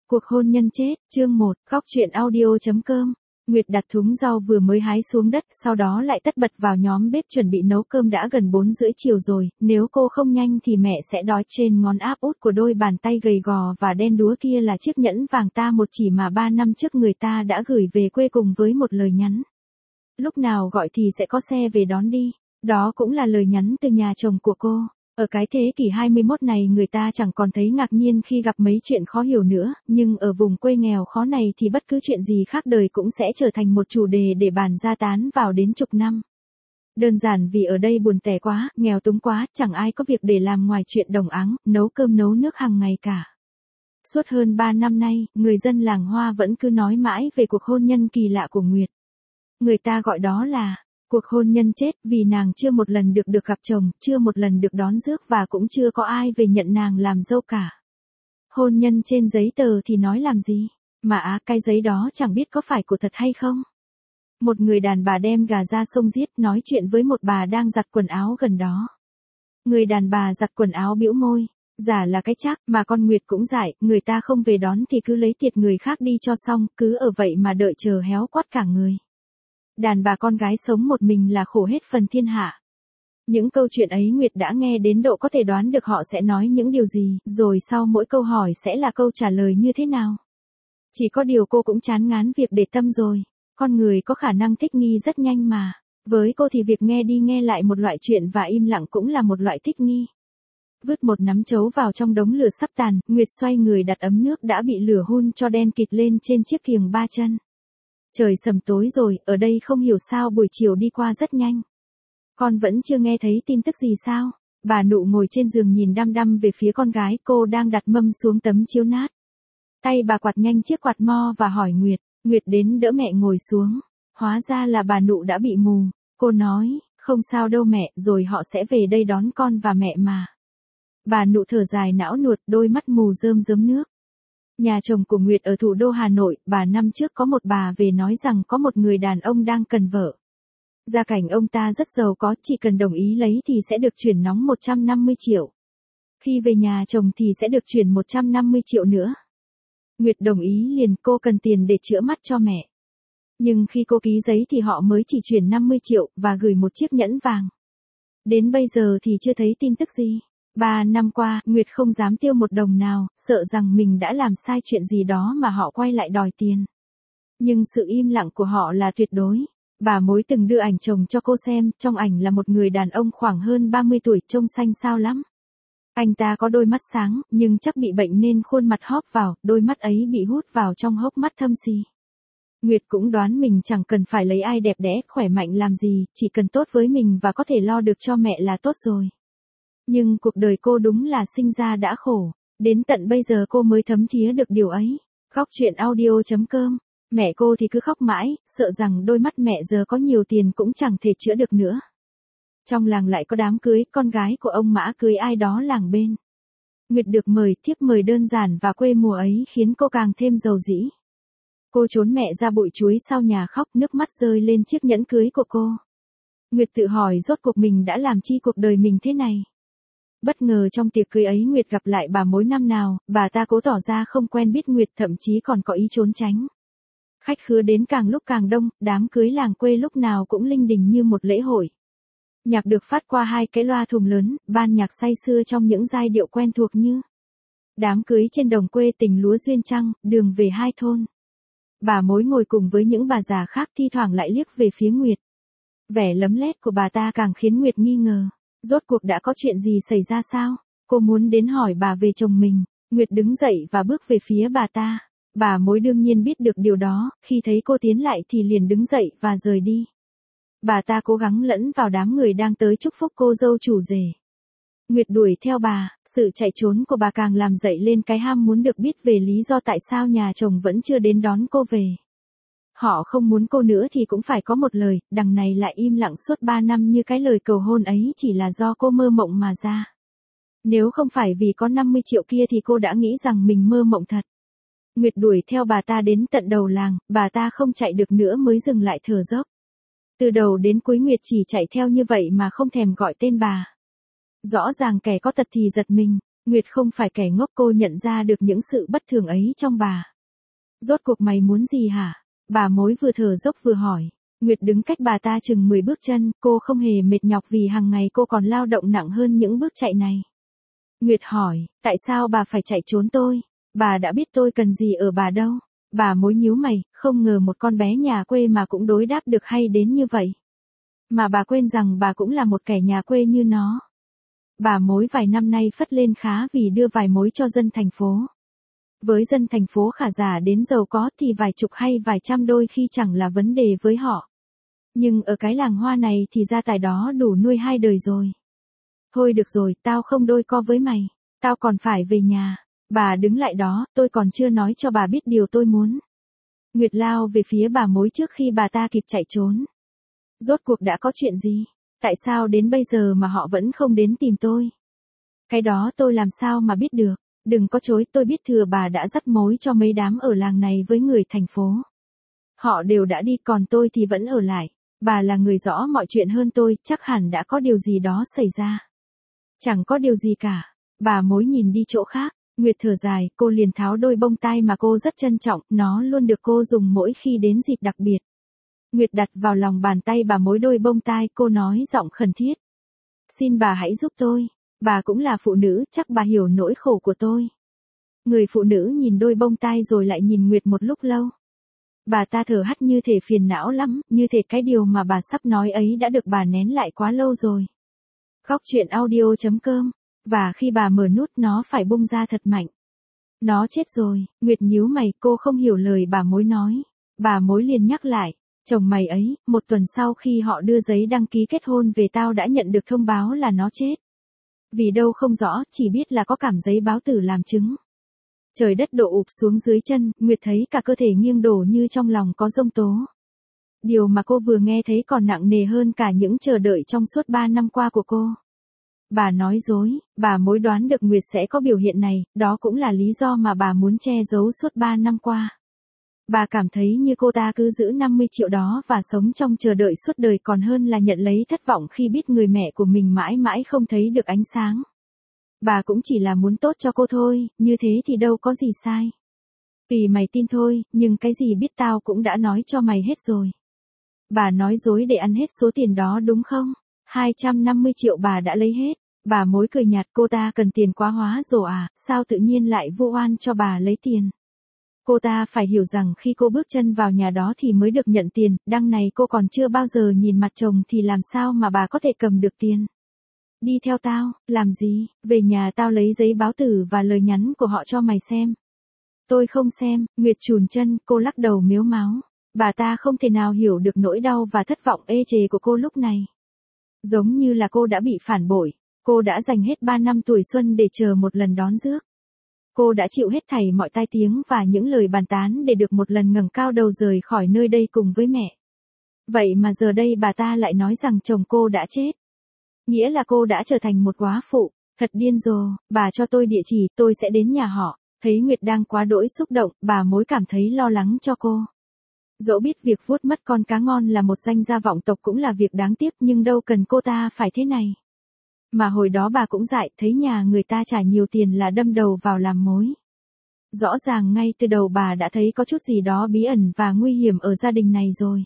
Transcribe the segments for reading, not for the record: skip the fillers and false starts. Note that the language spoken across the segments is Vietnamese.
Cuộc hôn nhân chết, chương 1, góc truyện audio.com. Nguyệt đặt thúng rau vừa mới hái xuống đất, sau đó lại tất bật vào nhóm bếp chuẩn bị nấu cơm. Đã gần 4:30 chiều rồi, nếu cô không nhanh thì mẹ sẽ đói. Trên ngón áp út của đôi bàn tay gầy gò và đen đúa kia là chiếc nhẫn vàng ta một chỉ mà 3 năm trước người ta đã gửi về quê cùng với một lời nhắn. Lúc nào gọi thì sẽ có xe về đón đi. Đó cũng là lời nhắn từ nhà chồng của cô. Ở cái thế kỷ 21 này người ta chẳng còn thấy ngạc nhiên khi gặp mấy chuyện khó hiểu nữa, nhưng ở vùng quê nghèo khó này thì bất cứ chuyện gì khác đời cũng sẽ trở thành một chủ đề để bàn ra tán vào đến chục năm. Đơn giản vì ở đây buồn tẻ quá, nghèo túng quá, chẳng ai có việc để làm ngoài chuyện đồng áng, nấu cơm nấu nước hàng ngày cả. Suốt hơn 3 năm nay, người dân làng Hoa vẫn cứ nói mãi về cuộc hôn nhân kỳ lạ của Nguyệt. Người ta gọi đó là cuộc hôn nhân chết, vì nàng chưa một lần được gặp chồng, chưa một lần được đón rước và cũng chưa có ai về nhận nàng làm dâu cả. Hôn nhân trên giấy tờ thì nói làm gì, mà cái giấy đó chẳng biết có phải của thật hay không. Một người đàn bà đem gà ra sông giết, nói chuyện với một bà đang giặt quần áo gần đó. Người đàn bà giặt quần áo bĩu môi, giả là cái chắc, mà con Nguyệt cũng dại, người ta không về đón thì cứ lấy thiệt người khác đi cho xong, cứ ở vậy mà đợi chờ héo quắt cả người. Đàn bà con gái sống một mình là khổ hết phần thiên hạ. Những câu chuyện ấy Nguyệt đã nghe đến độ có thể đoán được họ sẽ nói những điều gì, rồi sau mỗi câu hỏi sẽ là câu trả lời như thế nào. Chỉ có điều cô cũng chán ngán việc để tâm rồi. Con người có khả năng thích nghi rất nhanh mà. Với cô thì việc nghe đi nghe lại một loại chuyện và im lặng cũng là một loại thích nghi. Vứt một nắm trấu vào trong đống lửa sắp tàn, Nguyệt xoay người đặt ấm nước đã bị lửa hun cho đen kịt lên trên chiếc kiềng 3 chân. Trời sầm tối rồi, ở đây không hiểu sao buổi chiều đi qua rất nhanh. Con vẫn chưa nghe thấy tin tức gì sao? Bà Nụ ngồi trên giường nhìn đăm đăm về phía con gái, cô đang đặt mâm xuống tấm chiếu nát. Tay bà quạt nhanh chiếc quạt mo và hỏi Nguyệt. Nguyệt đến đỡ mẹ ngồi xuống. Hóa ra là bà Nụ đã bị mù. Cô nói, không sao đâu mẹ, rồi họ sẽ về đây đón con và mẹ mà. Bà Nụ thở dài não nuột, đôi mắt mù rơm rớm nước. Nhà chồng của Nguyệt ở thủ đô Hà Nội, 3 năm trước có một bà về nói rằng có một người đàn ông đang cần vợ. Gia cảnh ông ta rất giàu có, chỉ cần đồng ý lấy thì sẽ được chuyển nóng 150 triệu. Khi về nhà chồng thì sẽ được chuyển 150 triệu nữa. Nguyệt đồng ý liền, cô cần tiền để chữa mắt cho mẹ. Nhưng khi cô ký giấy thì họ mới chỉ chuyển 50 triệu và gửi một chiếc nhẫn vàng. Đến bây giờ thì chưa thấy tin tức gì. 3 năm qua, Nguyệt không dám tiêu một đồng nào, sợ rằng mình đã làm sai chuyện gì đó mà họ quay lại đòi tiền. Nhưng sự im lặng của họ là tuyệt đối. Bà mối từng đưa ảnh chồng cho cô xem, trong ảnh là một người đàn ông khoảng hơn 30 tuổi, trông xanh xao lắm. Anh ta có đôi mắt sáng, nhưng chắc bị bệnh nên khuôn mặt hóp vào, đôi mắt ấy bị hút vào trong hốc mắt thâm xì. Nguyệt cũng đoán mình chẳng cần phải lấy ai đẹp đẽ, khỏe mạnh làm gì, chỉ cần tốt với mình và có thể lo được cho mẹ là tốt rồi. Nhưng cuộc đời cô đúng là sinh ra đã khổ, đến tận bây giờ cô mới thấm thía được điều ấy. Góc truyện audio.com. Mẹ cô thì cứ khóc mãi, sợ rằng đôi mắt mẹ giờ có nhiều tiền cũng chẳng thể chữa được nữa. Trong làng lại có đám cưới, con gái của ông Mã cưới ai đó làng bên. Nguyệt được mời, thiếp mời đơn giản và quê mùa ấy khiến cô càng thêm giàu dĩ. Cô trốn mẹ ra bụi chuối sau nhà khóc, nước mắt rơi lên chiếc nhẫn cưới của cô. Nguyệt tự hỏi rốt cuộc mình đã làm chi cuộc đời mình thế này. Bất ngờ trong tiệc cưới ấy Nguyệt gặp lại bà mối năm nào, bà ta cố tỏ ra không quen biết Nguyệt, thậm chí còn có ý trốn tránh. Khách khứa đến càng lúc càng đông, đám cưới làng quê lúc nào cũng linh đình như một lễ hội. Nhạc được phát qua 2 cái loa thùng lớn, ban nhạc say sưa trong những giai điệu quen thuộc như đám cưới trên đồng quê tình lúa duyên trăng, đường về 2 thôn. Bà mối ngồi cùng với những bà già khác thi thoảng lại liếc về phía Nguyệt. Vẻ lấm lét của bà ta càng khiến Nguyệt nghi ngờ. Rốt cuộc đã có chuyện gì xảy ra sao? Cô muốn đến hỏi bà về chồng mình. Nguyệt đứng dậy và bước về phía bà ta. Bà mối đương nhiên biết được điều đó, khi thấy cô tiến lại thì liền đứng dậy và rời đi. Bà ta cố gắng lẫn vào đám người đang tới chúc phúc cô dâu chủ rể. Nguyệt đuổi theo bà, sự chạy trốn của bà càng làm dậy lên cái ham muốn được biết về lý do tại sao nhà chồng vẫn chưa đến đón cô về. Họ không muốn cô nữa thì cũng phải có một lời, đằng này lại im lặng suốt 3 năm như cái lời cầu hôn ấy chỉ là do cô mơ mộng mà ra. Nếu không phải vì có 50 triệu kia thì cô đã nghĩ rằng mình mơ mộng thật. Nguyệt đuổi theo bà ta đến tận đầu làng, bà ta không chạy được nữa mới dừng lại thở dốc. Từ đầu đến cuối Nguyệt chỉ chạy theo như vậy mà không thèm gọi tên bà. Rõ ràng kẻ có tật thì giật mình, Nguyệt không phải kẻ ngốc, cô nhận ra được những sự bất thường ấy trong bà. Rốt cuộc mày muốn gì hả? Bà mối vừa thở dốc vừa hỏi. Nguyệt đứng cách bà ta chừng 10 bước chân, cô không hề mệt nhọc vì hàng ngày cô còn lao động nặng hơn những bước chạy này. Nguyệt hỏi, tại sao bà phải chạy trốn tôi? Bà đã biết tôi cần gì ở bà đâu. Bà mối nhíu mày, không ngờ một con bé nhà quê mà cũng đối đáp được hay đến như vậy. Mà bà quên rằng bà cũng là một kẻ nhà quê như nó. Bà mối vài năm nay phất lên khá vì đưa vài mối cho dân thành phố. Với dân thành phố khả giả đến giàu có thì vài chục hay vài trăm đôi khi chẳng là vấn đề với họ. Nhưng ở cái làng hoa này thì gia tài đó đủ nuôi 2 đời rồi. Thôi được rồi, tao không đôi co với mày. Tao còn phải về nhà. Bà đứng lại đó, tôi còn chưa nói cho bà biết điều tôi muốn. Nguyệt lao về phía bà mối trước khi bà ta kịp chạy trốn. Rốt cuộc đã có chuyện gì? Tại sao đến bây giờ mà họ vẫn không đến tìm tôi? Cái đó tôi làm sao mà biết được? Đừng có chối, tôi biết thừa bà đã dắt mối cho mấy đám ở làng này với người thành phố. Họ đều đã đi, còn tôi thì vẫn ở lại. Bà là người rõ mọi chuyện hơn tôi, chắc hẳn đã có điều gì đó xảy ra. Chẳng có điều gì cả. Bà mối nhìn đi chỗ khác. Nguyệt thở dài, cô liền tháo đôi bông tai mà cô rất trân trọng, nó luôn được cô dùng mỗi khi đến dịp đặc biệt. Nguyệt đặt vào lòng bàn tay bà mối đôi bông tai, cô nói giọng khẩn thiết. Xin bà hãy giúp tôi. Bà cũng là phụ nữ, chắc bà hiểu nỗi khổ của tôi. Người phụ nữ nhìn đôi bông tai rồi lại nhìn Nguyệt một lúc lâu. Bà ta thở hắt như thể phiền não lắm, như thể cái điều mà bà sắp nói ấy đã được bà nén lại quá lâu rồi. Khóc chuyện audio.com. Và khi bà mở nút nó phải bung ra thật mạnh. Nó chết rồi. Nguyệt nhíu mày, cô không hiểu lời bà mối nói. Bà mối liền nhắc lại. Chồng mày ấy, 1 tuần sau khi họ đưa giấy đăng ký kết hôn về tao đã nhận được thông báo là nó chết. Vì đâu không rõ, chỉ biết là có cảm giấy báo tử làm chứng. Trời đất đổ ụp xuống dưới chân, Nguyệt thấy cả cơ thể nghiêng đổ như trong lòng có giông tố. Điều mà cô vừa nghe thấy còn nặng nề hơn cả những chờ đợi trong suốt 3 năm qua của cô. Bà nói dối, bà mối đoán được Nguyệt sẽ có biểu hiện này, đó cũng là lý do mà bà muốn che giấu suốt 3 năm qua. Bà cảm thấy như cô ta cứ giữ 50 triệu đó và sống trong chờ đợi suốt đời còn hơn là nhận lấy thất vọng khi biết người mẹ của mình mãi mãi không thấy được ánh sáng. Bà cũng chỉ là muốn tốt cho cô thôi, như thế thì đâu có gì sai. Vì mày tin thôi, nhưng cái gì biết tao cũng đã nói cho mày hết rồi. Bà nói dối để ăn hết số tiền đó đúng không? 250 triệu bà đã lấy hết. Bà mối cười nhạt, cô ta cần tiền quá hóa rồi à, sao tự nhiên lại vu oan cho bà lấy tiền. Cô ta phải hiểu rằng khi cô bước chân vào nhà đó thì mới được nhận tiền, đằng này cô còn chưa bao giờ nhìn mặt chồng thì làm sao mà bà có thể cầm được tiền. Đi theo tao, làm gì, về nhà tao lấy giấy báo tử và lời nhắn của họ cho mày xem. Tôi không xem, Nguyệt chùn chân, cô lắc đầu mếu máo. Bà ta không thể nào hiểu được nỗi đau và thất vọng ê chề của cô lúc này. Giống như là cô đã bị phản bội, cô đã dành hết 3 năm tuổi xuân để chờ một lần đón rước. Cô đã chịu hết thảy mọi tai tiếng và những lời bàn tán để được một lần ngẩng cao đầu rời khỏi nơi đây cùng với mẹ. Vậy mà giờ đây bà ta lại nói rằng chồng cô đã chết. Nghĩa là cô đã trở thành một góa phụ. Thật điên rồ, bà cho tôi địa chỉ, tôi sẽ đến nhà họ. Thấy Nguyệt đang quá đỗi xúc động, bà mối cảm thấy lo lắng cho cô. Dẫu biết việc vuốt mất con cá ngon là một danh gia vọng tộc cũng là việc đáng tiếc nhưng đâu cần cô ta phải thế này. Mà hồi đó bà cũng dại, thấy nhà người ta trả nhiều tiền là đâm đầu vào làm mối. Rõ ràng ngay từ đầu bà đã thấy có chút gì đó bí ẩn và nguy hiểm ở gia đình này rồi.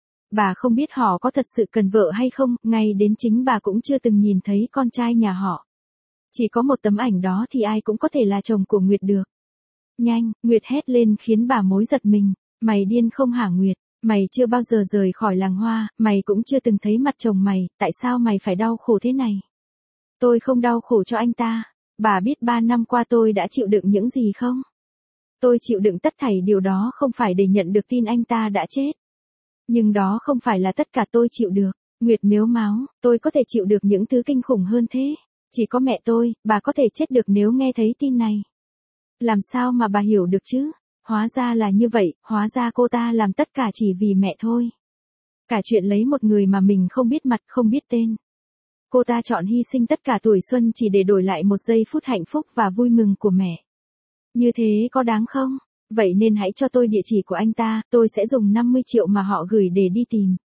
Bà không biết họ có thật sự cần vợ hay không, ngay đến chính bà cũng chưa từng nhìn thấy con trai nhà họ. Chỉ có một tấm ảnh đó thì ai cũng có thể là chồng của Nguyệt được. Nhanh, Nguyệt hét lên khiến bà mối giật mình. Mày điên không hả Nguyệt? Mày chưa bao giờ rời khỏi làng hoa, mày cũng chưa từng thấy mặt chồng mày, tại sao mày phải đau khổ thế này? Tôi không đau khổ cho anh ta. Bà biết 3 năm qua tôi đã chịu đựng những gì không? Tôi chịu đựng tất thảy điều đó không phải để nhận được tin anh ta đã chết. Nhưng đó không phải là tất cả tôi chịu được. Nguyệt mếu máo, tôi có thể chịu được những thứ kinh khủng hơn thế. Chỉ có mẹ tôi, bà có thể chết được nếu nghe thấy tin này. Làm sao mà bà hiểu được chứ? Hóa ra là như vậy, hóa ra cô ta làm tất cả chỉ vì mẹ thôi. Cả chuyện lấy một người mà mình không biết mặt, không biết tên. Cô ta chọn hy sinh tất cả tuổi xuân chỉ để đổi lại 1 giây phút hạnh phúc và vui mừng của mẹ. Như thế có đáng không? Vậy nên hãy cho tôi địa chỉ của anh ta, tôi sẽ dùng 50 triệu mà họ gửi để đi tìm.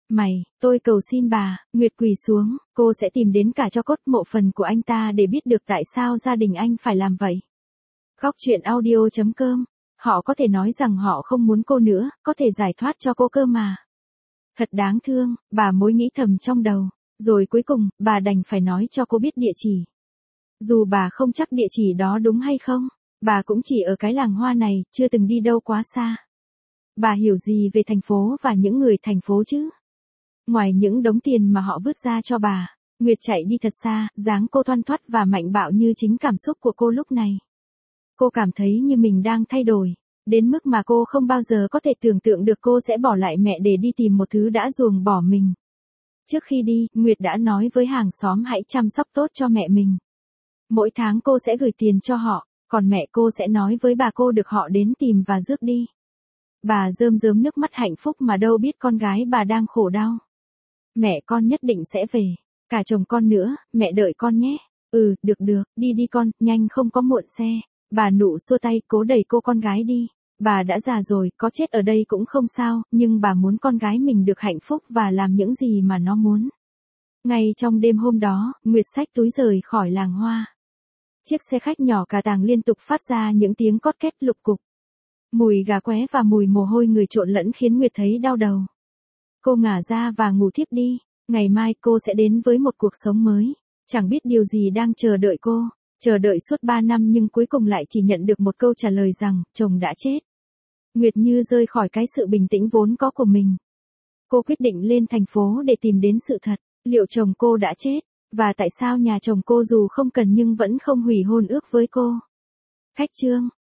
Mày, tôi cầu xin bà, Nguyệt quỳ xuống, cô sẽ tìm đến cả cho cốt mộ phần của anh ta để biết được tại sao gia đình anh phải làm vậy. Góc truyện audio.com. Họ có thể nói rằng họ không muốn cô nữa, có thể giải thoát cho cô cơ mà. Thật đáng thương, bà mối nghĩ thầm trong đầu. Rồi cuối cùng, bà đành phải nói cho cô biết địa chỉ. Dù bà không chắc địa chỉ đó đúng hay không, bà cũng chỉ ở cái làng hoa này, chưa từng đi đâu quá xa. Bà hiểu gì về thành phố và những người thành phố chứ? Ngoài những đống tiền mà họ vứt ra cho bà, Nguyệt chạy đi thật xa, dáng cô thoăn thoắt và mạnh bạo như chính cảm xúc của cô lúc này. Cô cảm thấy như mình đang thay đổi, đến mức mà cô không bao giờ có thể tưởng tượng được cô sẽ bỏ lại mẹ để đi tìm một thứ đã ruồng bỏ mình. Trước khi đi, Nguyệt đã nói với hàng xóm hãy chăm sóc tốt cho mẹ mình. Mỗi tháng cô sẽ gửi tiền cho họ, còn mẹ cô sẽ nói với bà cô được họ đến tìm và rước đi. Bà rơm rớm nước mắt hạnh phúc mà đâu biết con gái bà đang khổ đau. Mẹ con nhất định sẽ về, cả chồng con nữa, mẹ đợi con nhé. Ừ, được, đi đi con, nhanh không có muộn xe. Bà nụ xua tay cố đẩy cô con gái đi. Bà đã già rồi, có chết ở đây cũng không sao, nhưng bà muốn con gái mình được hạnh phúc và làm những gì mà nó muốn. Ngay trong đêm hôm đó, Nguyệt xách túi rời khỏi làng hoa. Chiếc xe khách nhỏ cà tàng liên tục phát ra những tiếng cót két lục cục. Mùi gà qué và mùi mồ hôi người trộn lẫn khiến Nguyệt thấy đau đầu. Cô ngả ra và ngủ thiếp đi. Ngày mai cô sẽ đến với một cuộc sống mới. Chẳng biết điều gì đang chờ đợi cô. Chờ đợi suốt 3 năm nhưng cuối cùng lại chỉ nhận được một câu trả lời rằng chồng đã chết. Nguyệt như rơi khỏi cái sự bình tĩnh vốn có của mình. Cô quyết định lên thành phố để tìm đến sự thật. Liệu chồng cô đã chết? Và tại sao nhà chồng cô dù không cần nhưng vẫn không hủy hôn ước với cô? Khách chương.